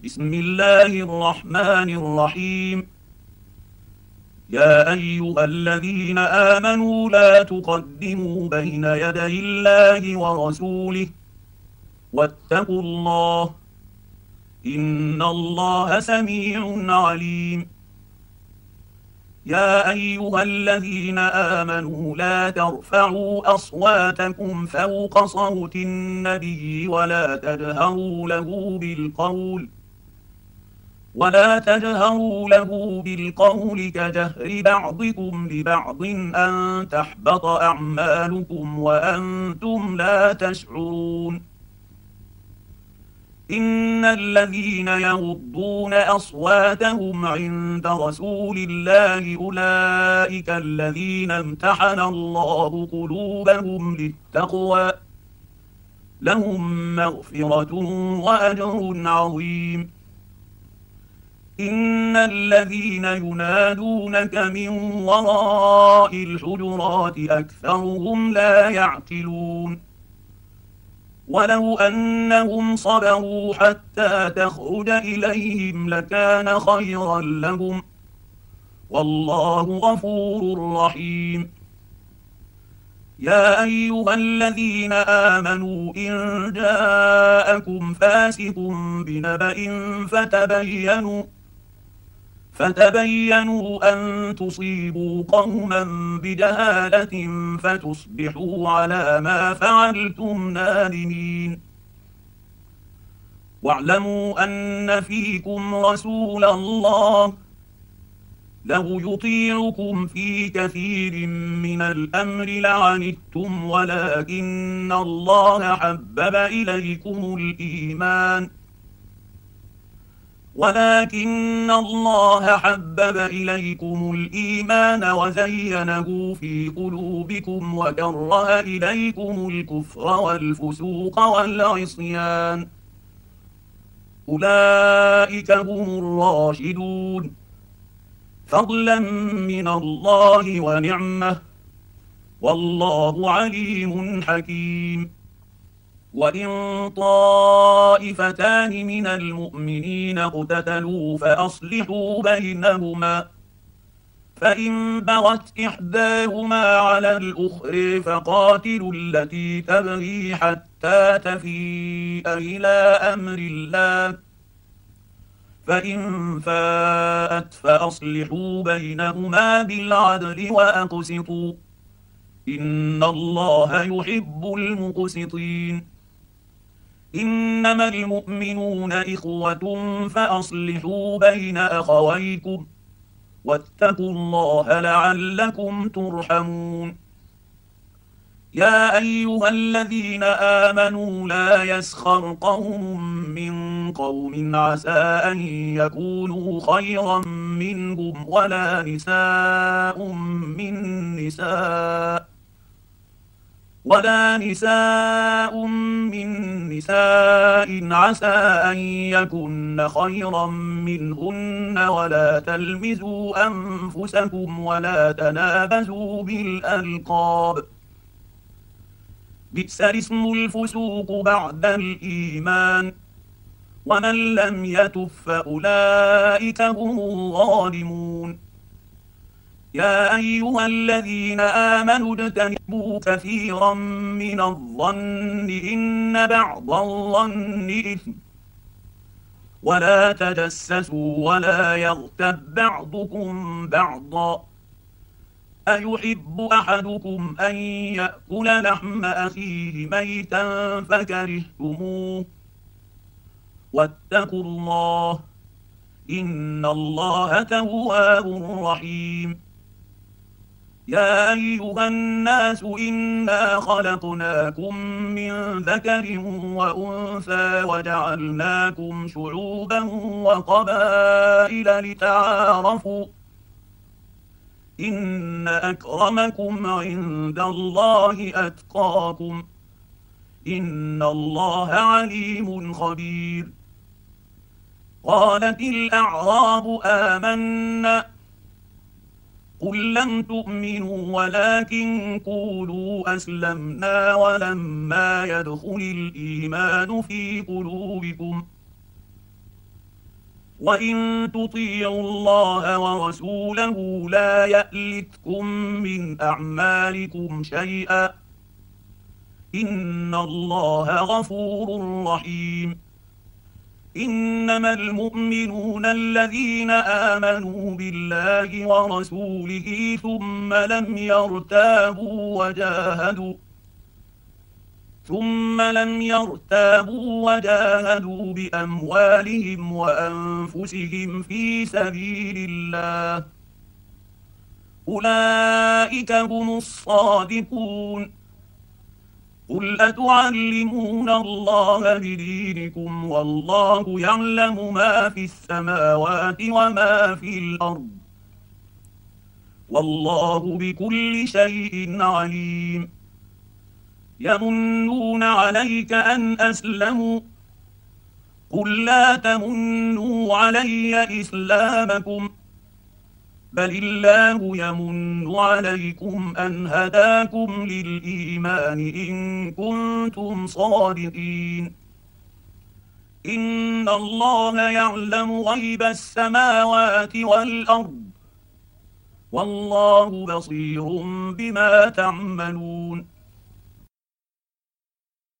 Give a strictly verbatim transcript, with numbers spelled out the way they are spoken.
بسم الله الرحمن الرحيم. يا أيها الذين آمنوا لا تقدموا بين يدي الله ورسوله واتقوا الله إن الله سميع عليم. يا أيها الذين آمنوا لا ترفعوا أصواتكم فوق صوت النبي ولا تجهروا له بالقول ولا تجهروا له بالقول كجهر بعضكم لبعض أن تحبط أعمالكم وأنتم لا تشعرون. إن الذين يغضون أصواتهم عند رسول الله أولئك الذين امتحن الله قلوبهم للتقوى لهم مغفرة وأجر عظيم. إن الذين ينادونك من وراء الحجرات أكثرهم لا يعقلون. ولو أنهم صبروا حتى تخرج إليهم لكان خيرا لهم والله غفور رحيم. يا أيها الذين آمنوا إن جاءكم فاسق بنبأ فتبينوا فتبينوا أن تصيبوا قوما بجهالة فتصبحوا على ما فعلتم نادمين. واعلموا أن فيكم رسول الله لو يطيعكم في كثير من الأمر لعنتم ولكن الله حبب إليكم الإيمان ولكن الله حبب إليكم الإيمان وزينه في قلوبكم وكره إليكم الكفر والفسوق والعصيان أولئك هم الراشدون فضلا من الله ونعمه والله عليم حكيم. وإن طائفتان من المؤمنين اقتتلوا فأصلحوا بينهما فإن بغت إحداهما على الأخرى فقاتلوا التي تبغي حتى تفيء إلى أمر الله فإن فاءت فأصلحوا بينهما بالعدل وأقسطوا إن الله يحب المقسطين. إنما المؤمنون إخوة فأصلحوا بين أخويكم واتقوا الله لعلكم ترحمون. يا أيها الذين آمنوا لا يسخر قوم من قوم عسى أن يكونوا خيرا منهم ولا نساء من نساء ولا نساء من نساء عسى أن يكن خيرا منهن ولا تلمزوا أنفسكم ولا تنابزوا بالألقاب بئس الاسم الفسوق بعد الإيمان ومن لم يتب فأولئك هم الظالمون. يا أيها الذين آمنوا اجتنبوا كثيرا من الظن إن بعض الظن إثم ولا تجسسوا ولا يغتب بعضكم بعضا أيحب أحدكم أن يأكل لحم أخيه ميتا فكرهتموه واتقوا الله إن الله تواب رحيم. يا أيها الناس إنا خلقناكم من ذكر وأنثى وجعلناكم شعوبا وقبائل لتعارفوا إن أكرمكم عند الله أتقاكم إن الله عليم خبير. قالت الأعراب آمنا قل لم تؤمنوا ولكن قولوا أسلمنا ولما يدخل الإيمان في قلوبكم وإن تطيعوا الله ورسوله لا يألتكم من أعمالكم شيئا إن الله غفور رحيم. إنما المؤمنون الذين آمنوا بالله ورسوله ثم لم يرتابوا وجاهدوا ثم لم يرتابوا وجاهدوا بأموالهم وأنفسهم في سبيل الله أولئك هم الصادقون. قل أتعلمون الله بدينكم والله يعلم ما في السماوات وما في الأرض والله بكل شيء عليم. يمنون عليك أن أسلموا قل لا تمنوا علي إسلامكم بل الله يمن عليكم أن هداكم للإيمان إن كنتم صادقين. إن الله يعلم غيب السماوات والأرض والله بصير بما تعملون.